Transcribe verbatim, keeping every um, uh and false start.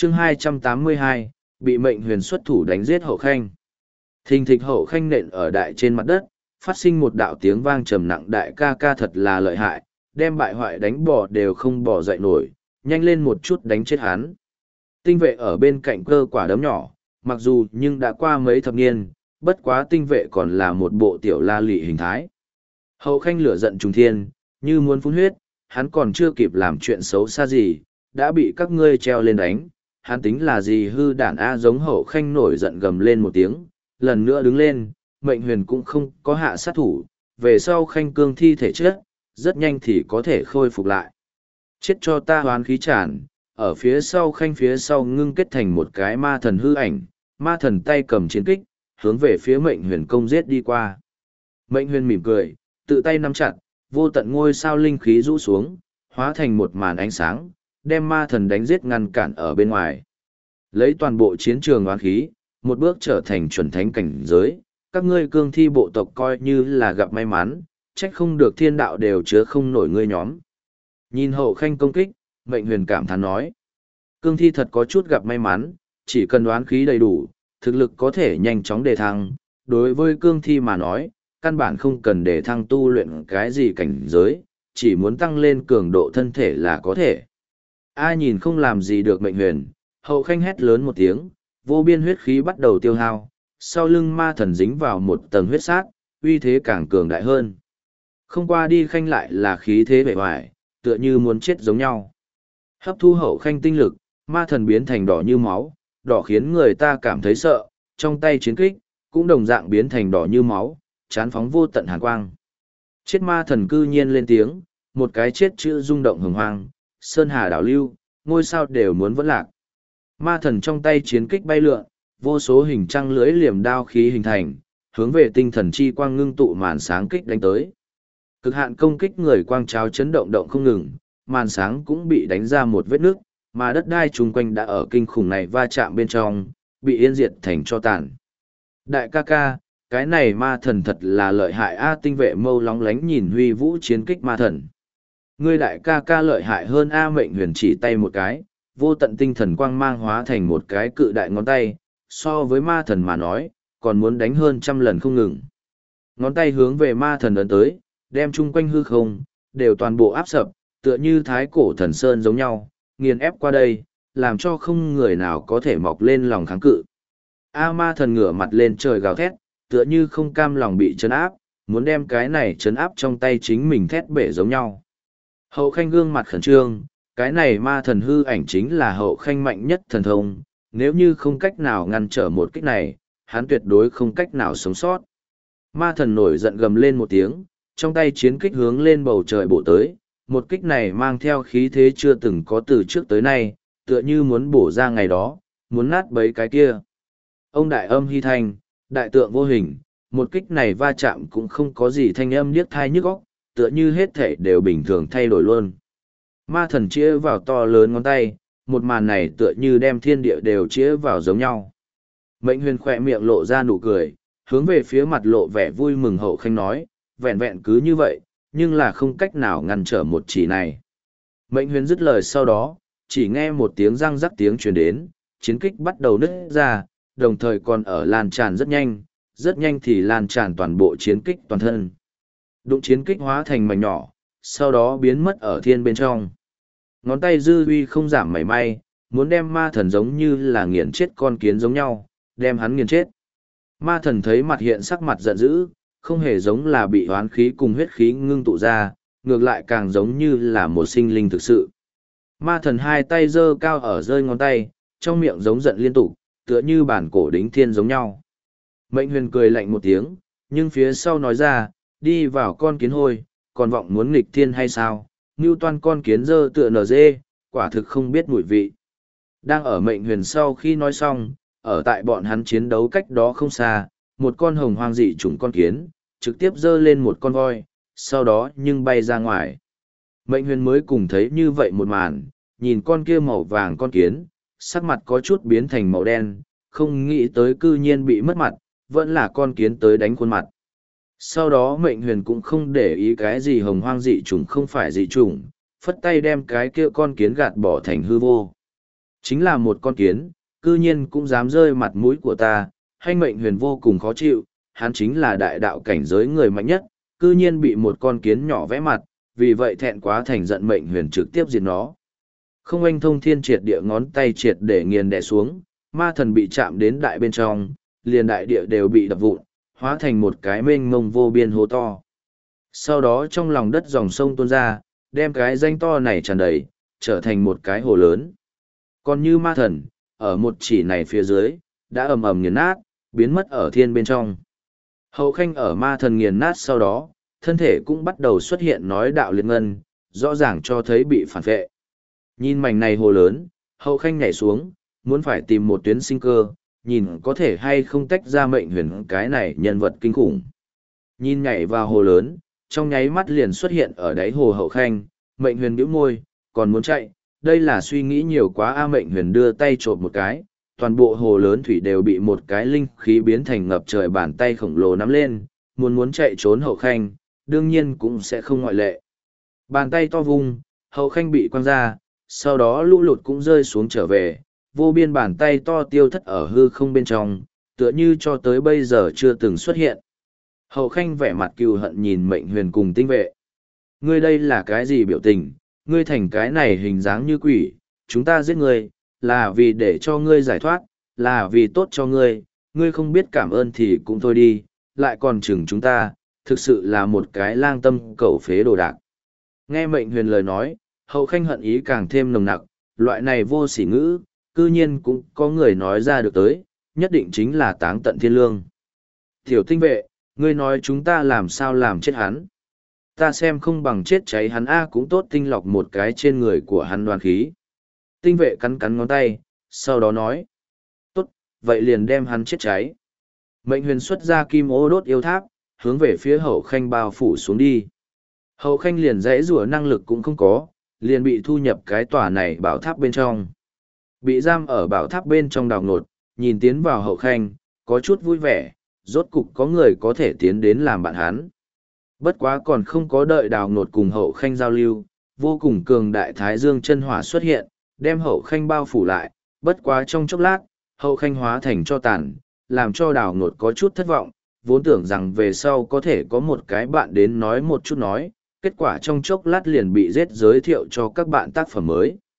chương hai trăm tám mươi hai, bị mệnh huyền xuất thủ đánh giết hậu khanh. Thình thịch hậu khanh nện ở đại trên mặt đất, phát sinh một đạo tiếng vang trầm nặng, đại ca ca thật là lợi hại, đem bại hoại đánh bỏ đều không bỏ dậy nổi, nhanh lên một chút đánh chết hắn. Tinh vệ ở bên cạnh cơ quả đấm nhỏ, mặc dù nhưng đã qua mấy thập niên, bất quá tinh vệ còn là một bộ tiểu la lị hình thái. Hậu khanh lửa giận trùng thiên, như muốn phun huyết, hắn còn chưa kịp làm chuyện xấu xa gì, đã bị các ngươi treo lên đánh, hắn tính là gì hư đản a. Giống hậu khanh nổi giận gầm lên một tiếng, lần nữa đứng lên, mệnh huyền cũng không có hạ sát thủ, về sau khanh cương thi thể chết, rất nhanh thì có thể khôi phục lại. Chết cho ta hoán khí tràn, ở phía sau khanh phía sau ngưng kết thành một cái ma thần hư ảnh, ma thần tay cầm chiến kích, hướng về phía mệnh huyền công giết đi qua. Mệnh huyền mỉm cười, tự tay nắm chặt, vô tận ngôi sao linh khí rũ xuống, hóa thành một màn ánh sáng, đem ma thần đánh giết ngăn cản ở bên ngoài. Lấy toàn bộ chiến trường oán khí, một bước trở thành chuẩn thánh cảnh giới, các ngươi cương thi bộ tộc coi như là gặp may mắn, trách không được thiên đạo đều chứa không nổi ngươi nhóm. Nhìn hậu khanh công kích, mệnh huyền cảm thán nói. Cương thi thật có chút gặp may mắn, chỉ cần đoán khí đầy đủ, thực lực có thể nhanh chóng đề thăng. Đối với cương thi mà nói, căn bản không cần đề thăng tu luyện cái gì cảnh giới, chỉ muốn tăng lên cường độ thân thể là có thể. Ai nhìn không làm gì được mệnh huyền, hậu khanh hét lớn một tiếng, vô biên huyết khí bắt đầu tiêu hao, sau lưng ma thần dính vào một tầng huyết sát, uy thế càng cường đại hơn. Không qua đi khanh lại là khí thế bề ngoài, tựa như muốn chết giống nhau. Hấp thu hậu khanh tinh lực, ma thần biến thành đỏ như máu, đỏ khiến người ta cảm thấy sợ, trong tay chiến kích, cũng đồng dạng biến thành đỏ như máu, chán phóng vô tận hàn quang. Chết ma thần cư nhiên lên tiếng, một cái chết chữ rung động hồng hoang, sơn hà đảo lưu, ngôi sao đều muốn vẫn lạc. Ma thần trong tay chiến kích bay lượn, vô số hình trăng lưỡi liềm đao khí hình thành, hướng về tinh thần chi quang ngưng tụ màn sáng kích đánh tới. Cực hạn công kích người quang tráo chấn động động không ngừng, màn sáng cũng bị đánh ra một vết nước, mà đất đai chung quanh đã ở kinh khủng này va chạm bên trong, bị yên diệt thành cho tàn. Đại ca ca, cái này ma thần thật là lợi hại a. Tinh vệ mâu lóng lánh nhìn huy vũ chiến kích ma thần. Ngươi đại ca ca lợi hại hơn a. Mệnh huyền chỉ tay một cái, vô tận tinh thần quang mang hóa thành một cái cự đại ngón tay, so với ma thần mà nói, còn muốn đánh hơn trăm lần không ngừng. Ngón tay hướng về ma thần ấn tới, đem chung quanh hư không, đều toàn bộ áp sập, tựa như thái cổ thần sơn giống nhau, nghiền ép qua đây, làm cho không người nào có thể mọc lên lòng kháng cự. A ma thần ngửa mặt lên trời gào thét, tựa như không cam lòng bị chấn áp, muốn đem cái này chấn áp trong tay chính mình thét bể giống nhau. Hậu khanh gương mặt khẩn trương, cái này ma thần hư ảnh chính là hậu khanh mạnh nhất thần thông, nếu như không cách nào ngăn trở một kích này, hắn tuyệt đối không cách nào sống sót. Ma thần nổi giận gầm lên một tiếng, trong tay chiến kích hướng lên bầu trời bổ tới, một kích này mang theo khí thế chưa từng có từ trước tới nay, tựa như muốn bổ ra ngày đó, muốn nát bấy cái kia. Ông đại âm hy thanh, đại tượng vô hình, một kích này va chạm cũng không có gì thanh âm điếc thai nhức óc, tựa như hết thể đều bình thường thay đổi luôn. Ma thần chĩa vào to lớn ngón tay, một màn này tựa như đem thiên địa đều chĩa vào giống nhau. Mệnh huyền khỏe miệng lộ ra nụ cười, hướng về phía mặt lộ vẻ vui mừng hậu khanh nói, vẹn vẹn cứ như vậy, nhưng là không cách nào ngăn trở một chỉ này. Mệnh huyền dứt lời sau đó, chỉ nghe một tiếng răng rắc tiếng truyền đến, chiến kích bắt đầu nứt ra, đồng thời còn ở lan tràn rất nhanh, rất nhanh thì lan tràn toàn bộ chiến kích toàn thân. Đụng chiến kích hóa thành mảnh nhỏ, sau đó biến mất ở thiên bên trong. Ngón tay dư uy không giảm mảy may, muốn đem ma thần giống như là nghiền chết con kiến giống nhau, đem hắn nghiền chết. Ma thần thấy mặt hiện sắc mặt giận dữ, không hề giống là bị hoán khí cùng huyết khí ngưng tụ ra, ngược lại càng giống như là một sinh linh thực sự. Ma thần hai tay giơ cao ở rơi ngón tay, trong miệng giống giận liên tục, tựa như bản cổ đính thiên giống nhau. Mệnh huyền cười lạnh một tiếng, nhưng phía sau nói ra, đi vào con kiến hôi, còn vọng muốn nghịch thiên hay sao, ngưu toan con kiến dơ tựa nở dê, quả thực không biết mùi vị. Đang ở mệnh huyền sau khi nói xong, ở tại bọn hắn chiến đấu cách đó không xa, một con hồng hoang dị chủng con kiến, trực tiếp dơ lên một con voi, sau đó nhưng bay ra ngoài. Mệnh huyền mới cùng thấy như vậy một màn, nhìn con kia màu vàng con kiến, sắc mặt có chút biến thành màu đen, không nghĩ tới cư nhiên bị mất mặt, vẫn là con kiến tới đánh khuôn mặt. Sau đó mệnh huyền cũng không để ý cái gì hồng hoang dị chủng không phải dị chủng, phất tay đem cái kia con kiến gạt bỏ thành hư vô. Chính là một con kiến, cư nhiên cũng dám rơi mặt mũi của ta, Hanh Mệnh Huyền vô cùng khó chịu, hắn chính là đại đạo cảnh giới người mạnh nhất, cư nhiên bị một con kiến nhỏ vẽ mặt, vì vậy thẹn quá thành giận Mệnh Huyền trực tiếp diệt nó. Không anh thông thiên triệt địa ngón tay triệt để nghiền đè xuống, ma thần bị chạm đến đại bên trong, liền đại địa đều bị đập vụn, hóa thành một cái mênh mông vô biên hố to. Sau đó trong lòng đất dòng sông tuôn ra, đem cái danh to này tràn đầy, trở thành một cái hồ lớn. Còn như ma thần, ở một chỉ này phía dưới, đã ầm ầm nghiền nát, biến mất ở thiên bên trong. Hậu Khanh ở ma thần nghiền nát sau đó, thân thể cũng bắt đầu xuất hiện nói đạo liên ngân, rõ ràng cho thấy bị phản vệ. Nhìn mảnh này hồ lớn, Hậu Khanh nhảy xuống, muốn phải tìm một tuyến sinh cơ, nhìn có thể hay không tách ra Mệnh Huyền cái này nhân vật kinh khủng. Nhìn nhảy vào hồ lớn, trong nháy mắt liền xuất hiện ở đáy hồ Hậu Khanh, Mệnh Huyền bĩu môi, còn muốn chạy, đây là suy nghĩ nhiều quá. A Mệnh Huyền đưa tay trộm một cái, toàn bộ hồ lớn thủy đều bị một cái linh khí biến thành ngập trời bàn tay khổng lồ nắm lên, muốn muốn chạy trốn Hậu Khanh, đương nhiên cũng sẽ không ngoại lệ. Bàn tay to vung, Hậu Khanh bị quăng ra, sau đó lũ lụt cũng rơi xuống trở về, vô biên bàn tay to tiêu thất ở hư không bên trong, tựa như cho tới bây giờ chưa từng xuất hiện. Hậu Khanh vẻ mặt cừu hận nhìn Mệnh Huyền cùng tinh vệ. Ngươi đây là cái gì biểu tình, ngươi thành cái này hình dáng như quỷ, chúng ta giết ngươi, là vì để cho ngươi giải thoát, là vì tốt cho ngươi, ngươi không biết cảm ơn thì cũng thôi đi, lại còn chừng chúng ta, thực sự là một cái lang tâm cẩu phế đồ đạc. Nghe Mệnh Huyền lời nói, Hậu Khanh hận ý càng thêm nồng nặc, loại này vô sỉ ngữ, cư nhiên cũng có người nói ra được tới, nhất định chính là táng tận thiên lương. Tiểu tinh vệ, ngươi nói chúng ta làm sao làm chết hắn. Ta xem không bằng chết cháy hắn A cũng tốt, tinh lọc một cái trên người của hắn đoàn khí. Tinh vệ cắn cắn ngón tay, sau đó nói. Tốt, vậy liền đem hắn chết cháy. Mệnh Huyền xuất ra kim ô đốt yêu tháp, hướng về phía Hậu Khanh bao phủ xuống đi. Hậu Khanh liền dãy rủa năng lực cũng không có, liền bị thu nhập cái tòa này bảo tháp bên trong. Bị giam ở bảo tháp bên trong Đào Ngột, nhìn tiến vào Hậu Khanh, có chút vui vẻ, rốt cục có người có thể tiến đến làm bạn hắn. Bất quá còn không có đợi Đào Ngột cùng Hậu Khanh giao lưu, vô cùng cường đại Thái Dương chân hỏa xuất hiện, đem Hậu Khanh bao phủ lại, bất quá trong chốc lát, Hậu Khanh hóa thành cho tàn, làm cho Đào Ngột có chút thất vọng, vốn tưởng rằng về sau có thể có một cái bạn đến nói một chút nói, kết quả trong chốc lát liền bị giết, giới thiệu cho các bạn tác phẩm mới.